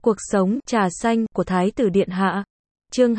Cuộc sống trà xanh của Thái tử Điện Hạ. Chương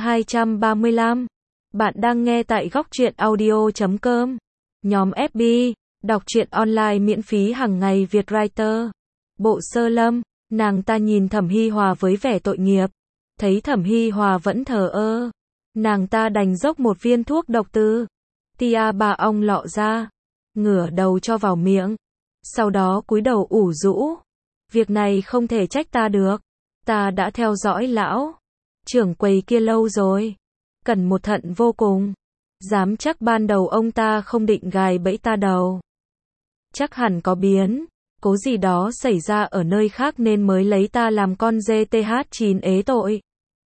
235. Bạn đang nghe tại góc truyện audio.com. Nhóm FB, đọc truyện online miễn phí hàng ngày Việt Writer. Bộ Sơ Lâm, nàng ta nhìn Thẩm Hi Hòa với vẻ tội nghiệp. Thấy Thẩm Hi Hòa vẫn thờ ơ, nàng ta đành dốc một viên thuốc độc từ tia bà ong lọ ra, ngửa đầu cho vào miệng. Sau đó cúi đầu ủ rũ. Việc này không thể trách ta được. Ta đã theo dõi lão trưởng quầy kia lâu rồi, cẩn một thận vô cùng. Dám chắc ban đầu ông ta không định gài bẫy ta đâu. Chắc hẳn có biến cố gì đó xảy ra ở nơi khác nên mới lấy ta làm con dê TH9 ế tội.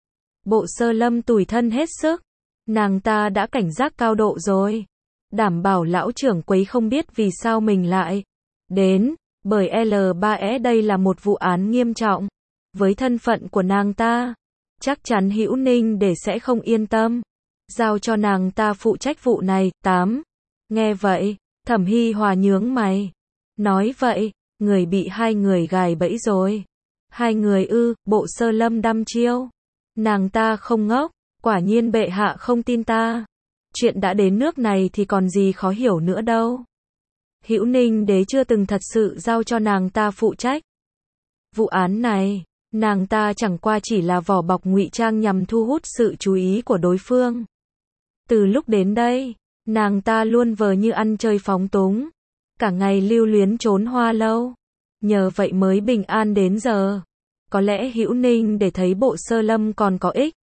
Bộ Sơ Lâm tủi thân hết sức. Nàng ta đã cảnh giác cao độ rồi, đảm bảo lão trưởng quầy không biết vì sao mình lại đến, bởi L3E đây là một vụ án nghiêm trọng. Với thân phận của nàng ta, chắc chắn Hữu Ninh để sẽ không yên tâm, giao cho nàng ta phụ trách vụ này. 8. Nghe vậy, Thẩm Hi Hòa nhướng mày, nói vậy, người bị hai người gài bẫy rồi. Hai người ư? Bộ Sơ Lâm đăm chiêu. Nàng ta không ngốc, quả nhiên bệ hạ không tin ta. Chuyện đã đến nước này thì còn gì khó hiểu nữa đâu. Hữu Ninh đế chưa từng thật sự giao cho nàng ta phụ trách vụ án này. Nàng ta chẳng qua chỉ là vỏ bọc ngụy trang nhằm thu hút sự chú ý của đối phương. Từ lúc đến đây, nàng ta luôn vờ như ăn chơi phóng túng, cả ngày lưu luyến trốn hoa lâu. Nhờ vậy mới bình an đến giờ. Có lẽ Hữu Ninh để thấy Bộ Sơ Lâm còn có ích,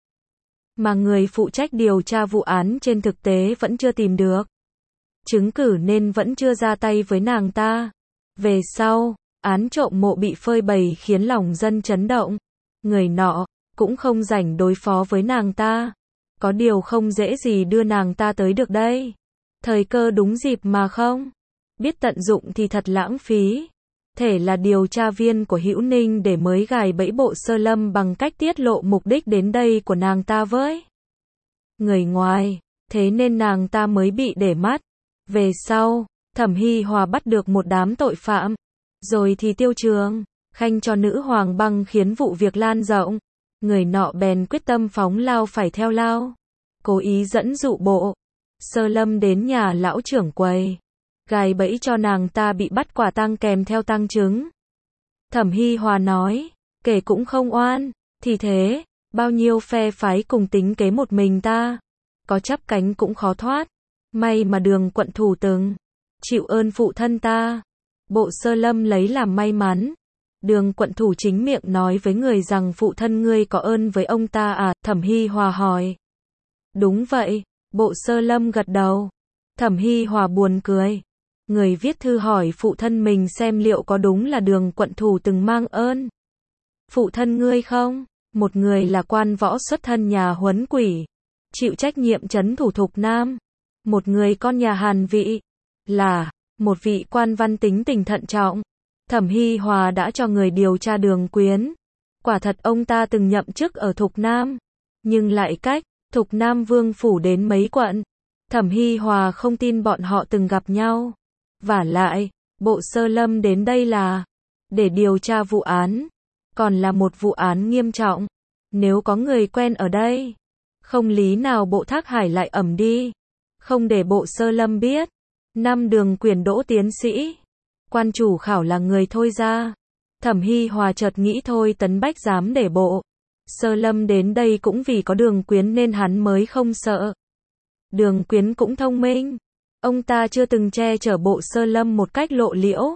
mà người phụ trách điều tra vụ án trên thực tế vẫn chưa tìm được chứng cứ nên vẫn chưa ra tay với nàng ta. Về sau, án trộm mộ bị phơi bày khiến lòng dân chấn động. Người nọ cũng không rảnh đối phó với nàng ta. Có điều không dễ gì đưa nàng ta tới được đây. Thời cơ đúng dịp mà không biết tận dụng thì thật lãng phí. Thể là điều tra viên của Hữu Ninh để mới gài bẫy Bộ Sơ Lâm bằng cách tiết lộ mục đích đến đây của nàng ta với người ngoài, thế nên nàng ta mới bị để mắt. Về sau, Thẩm Hi Hòa bắt được một đám tội phạm, rồi thì Tiêu Trường Khanh cho nữ hoàng băng khiến vụ việc lan rộng. Người nọ bèn quyết tâm phóng lao phải theo lao, cố ý dẫn dụ Bộ Sơ Lâm đến nhà lão trưởng quầy, gài bẫy cho nàng ta bị bắt quả tang kèm theo tang chứng. Thẩm Hi Hòa nói, kể cũng không oan, thì thế, bao nhiêu phe phái cùng tính kế một mình ta, có chắp cánh cũng khó thoát. May mà Đường quận thủ từng chịu ơn phụ thân ta. Bộ Sơ Lâm lấy làm may mắn. Đường quận thủ chính miệng nói với người rằng phụ thân ngươi có ơn với ông ta à? Thẩm Hi Hòa hỏi. Đúng vậy, Bộ Sơ Lâm gật đầu. Thẩm Hi Hòa buồn cười. Người viết thư hỏi phụ thân mình xem liệu có đúng là Đường quận thủ từng mang ơn phụ thân ngươi không? Một người là quan võ xuất thân nhà Huấn Quỷ, chịu trách nhiệm trấn thủ Thục Nam. Một người con nhà Hàn Vị, là một vị quan văn tính tình thận trọng. Thẩm Hi Hòa đã cho người điều tra Đường Quyến. Quả thật ông ta từng nhậm chức ở Thục Nam, nhưng lại cách Thục Nam Vương phủ đến mấy quận. Thẩm Hi Hòa không tin bọn họ từng gặp nhau. Vả lại, Bộ Sơ Lâm đến đây là để điều tra vụ án, còn là một vụ án nghiêm trọng. Nếu có người quen ở đây, không lý nào Bộ Thác Hải lại ẩm đi, không để Bộ Sơ Lâm biết. Năm Đường Quyển đỗ tiến sĩ, quan chủ khảo là người thôi ra. Thẩm Hi Hòa chợt nghĩ thôi Tấn Bách dám để Bộ Sơ Lâm đến đây cũng vì có Đường Quyến nên hắn mới không sợ. Đường Quyến cũng thông minh, ông ta chưa từng che chở Bộ Sơ Lâm một cách lộ liễu,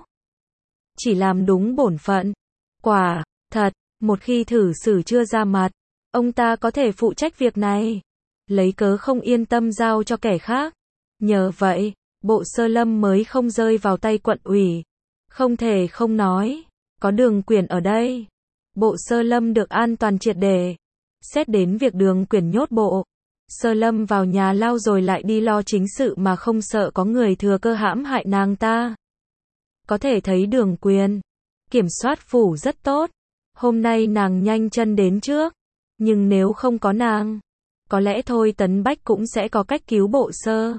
chỉ làm đúng bổn phận. Quả thật, một khi thử xử chưa ra mặt, ông ta có thể phụ trách việc này, lấy cớ không yên tâm giao cho kẻ khác. Nhờ vậy, Bộ Sơ Lâm mới không rơi vào tay quận ủy. Không thể không nói, có Đường Quyển ở đây, Bộ Sơ Lâm được an toàn triệt để. Xét đến việc Đường Quyển nhốt Bộ Sơ Lâm vào nhà lao rồi lại đi lo chính sự mà không sợ có người thừa cơ hãm hại nàng ta. Có thể thấy Đường Quyển kiểm soát phủ rất tốt. Hôm nay nàng nhanh chân đến trước, nhưng nếu không có nàng, có lẽ thôi Tấn Bách cũng sẽ có cách cứu Bộ Sơ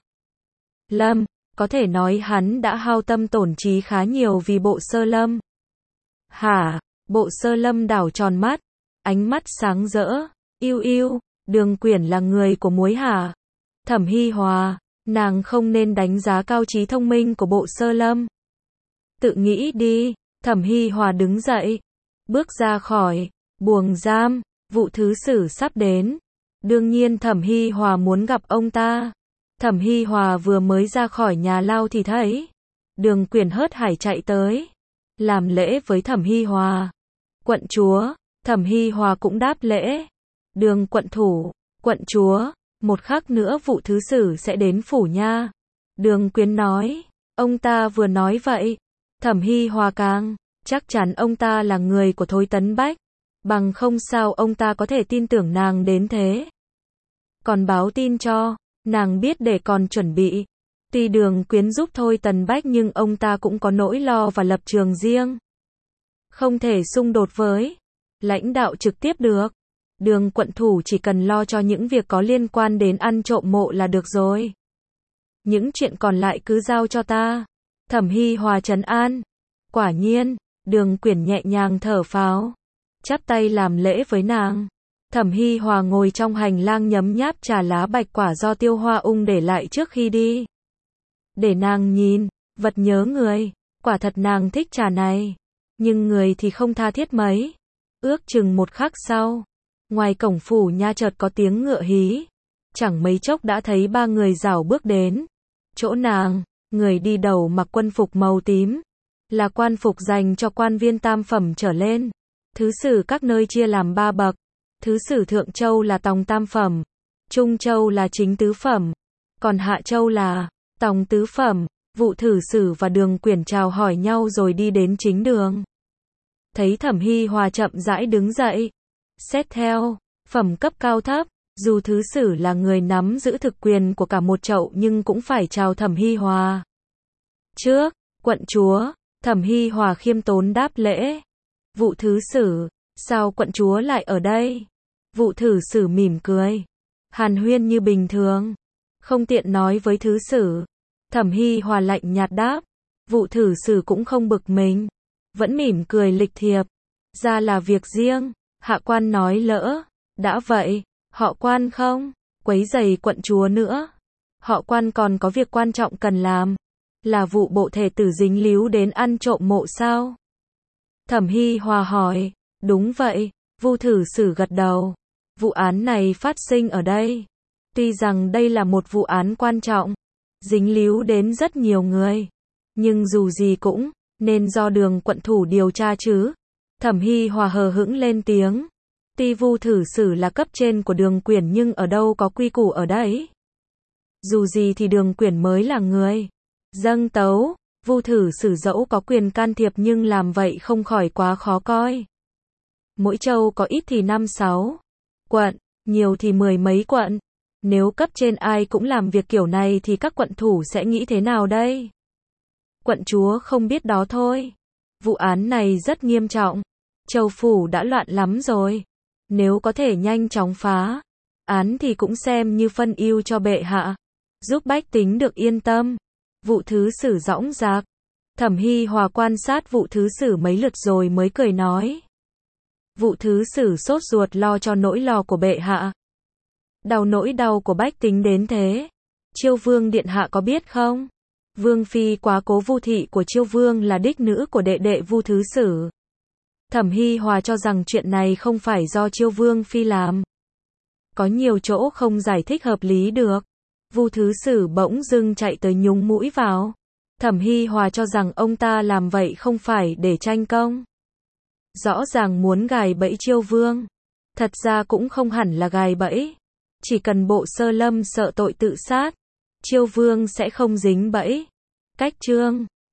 Lâm. Có thể nói hắn đã hao tâm tổn trí khá nhiều vì Bộ Sơ Lâm. Hả? Bộ Sơ Lâm đảo tròn mắt. ánh mắt sáng rỡ, yêu yêu, Đường Quyển là người của muối hả? Thẩm Hi Hòa, nàng không nên đánh giá cao trí thông minh của Bộ Sơ Lâm. Tự nghĩ đi, Thẩm Hi Hòa đứng dậy, bước ra khỏi buồng giam, vụ thứ sử sắp đến. Đương nhiên Thẩm Hi Hòa muốn gặp ông ta. Thẩm Hi Hòa vừa mới ra khỏi nhà lao thì thấy Đường Quyển hớt hải chạy tới, làm lễ với Thẩm Hi Hòa. Quận chúa, Thẩm Hi Hòa cũng đáp lễ. Đường quận thủ, quận chúa, một khắc nữa vụ thứ sử sẽ đến phủ nha. Đường Quyến nói, ông ta vừa nói vậy. Thẩm Hi Hòa càng chắc chắn ông ta là người của Thôi Tấn Bách, bằng không sao ông ta có thể tin tưởng nàng đến thế. Còn báo tin cho nàng biết để còn chuẩn bị. Tuy Đường Quyến giúp Thôi Tấn Bách nhưng ông ta cũng có nỗi lo và lập trường riêng. Không thể xung đột với lãnh đạo trực tiếp được. Đường quận thủ chỉ cần lo cho những việc có liên quan đến ăn trộm mộ là được rồi. Những chuyện còn lại cứ giao cho ta. Thẩm Hi Hòa trấn an. Quả nhiên, Đường Quyển nhẹ nhàng thở phào, chắp tay làm lễ với nàng. Thẩm Hi Hòa ngồi trong hành lang nhấm nháp trà lá bạch quả do Tiêu Hoa Ung để lại trước khi đi. Để nàng nhìn, vật nhớ người, quả thật nàng thích trà này. Nhưng người thì không tha thiết mấy. Ước chừng một khắc sau, ngoài cổng phủ nha chợt có tiếng ngựa hí. Chẳng mấy chốc đã thấy ba người rảo bước đến. Chỗ nàng, người đi đầu mặc quân phục màu tím, là quan phục dành cho quan viên tam phẩm trở lên. Thứ sử các nơi chia làm 3 bậc. Thứ sử Thượng Châu là tòng tam phẩm, Trung Châu là chính tứ phẩm, còn Hạ Châu là tòng tứ phẩm. Vụ thử sử và Đường Quyển chào hỏi nhau rồi đi đến chính đường. Thấy Thẩm Hi Hòa chậm rãi đứng dậy. Xét theo phẩm cấp cao thấp, dù thứ sử là người nắm giữ thực quyền của cả một chậu nhưng cũng phải chào Thẩm Hi Hòa. Trước, quận chúa, Thẩm Hi Hòa khiêm tốn đáp lễ. Vụ thứ sử, sao quận chúa lại ở đây? Vụ thử sử mỉm cười, hàn huyên như bình thường, không tiện nói với thứ sử. Thẩm Hi Hòa lạnh nhạt đáp. Vụ thử sử cũng không bực mình, vẫn mỉm cười lịch thiệp. Ra là việc riêng. Hạ quan nói lỡ. Đã vậy, họ quan không quấy rầy quận chúa nữa. Họ quan còn có việc quan trọng cần làm. Là vụ bộ thể tử dính líu đến ăn trộm mộ sao? Thẩm Hi Hòa hỏi. Đúng vậy, Vu thử sử gật đầu. Vụ án này phát sinh ở đây. Tuy rằng đây là một vụ án quan trọng, dính líu đến rất nhiều người, nhưng dù gì cũng nên do Đường quận thủ điều tra chứ. Thẩm Hi Hòa hờ hững lên tiếng. Tuy Vu thử sử là cấp trên của Đường Quyển nhưng ở đâu có quy củ ở đấy. Dù gì thì Đường Quyển mới là người dâng tấu. Vu thử sử dẫu có quyền can thiệp nhưng làm vậy không khỏi quá khó coi. Mỗi châu có ít thì 5-6 quận, nhiều thì 10 mấy quận. Nếu cấp trên ai cũng làm việc kiểu này thì các quận thủ sẽ nghĩ thế nào đây? Quận chúa không biết đó thôi. Vụ án này rất nghiêm trọng. Châu phủ đã loạn lắm rồi. Nếu có thể nhanh chóng phá án thì cũng xem như phân ưu cho bệ hạ, giúp bách tính được yên tâm. Vụ thứ sử dõng dạc. Thẩm Hi Hòa quan sát vụ thứ sử mấy lượt rồi mới cười nói. Vụ thứ sử sốt ruột lo cho nỗi lo của bệ hạ. Đau nỗi đau của bách tính đến thế. Chiêu vương điện hạ có biết không? Vương phi quá cố Vu thị của Chiêu vương là đích nữ của đệ đệ Vu thứ sử. Thẩm Hi Hòa cho rằng chuyện này không phải do Chiêu vương phi làm. Có nhiều chỗ không giải thích hợp lý được. Vu thứ sử bỗng dưng chạy tới nhúng mũi vào. Thẩm Hi Hòa cho rằng ông ta làm vậy không phải để tranh công. Rõ ràng muốn gài bẫy Chiêu vương. Thật ra cũng không hẳn là gài bẫy. Chỉ cần Bộ Sơ Lâm sợ tội tự sát, Chiêu vương sẽ không dính bẫy. Cách chương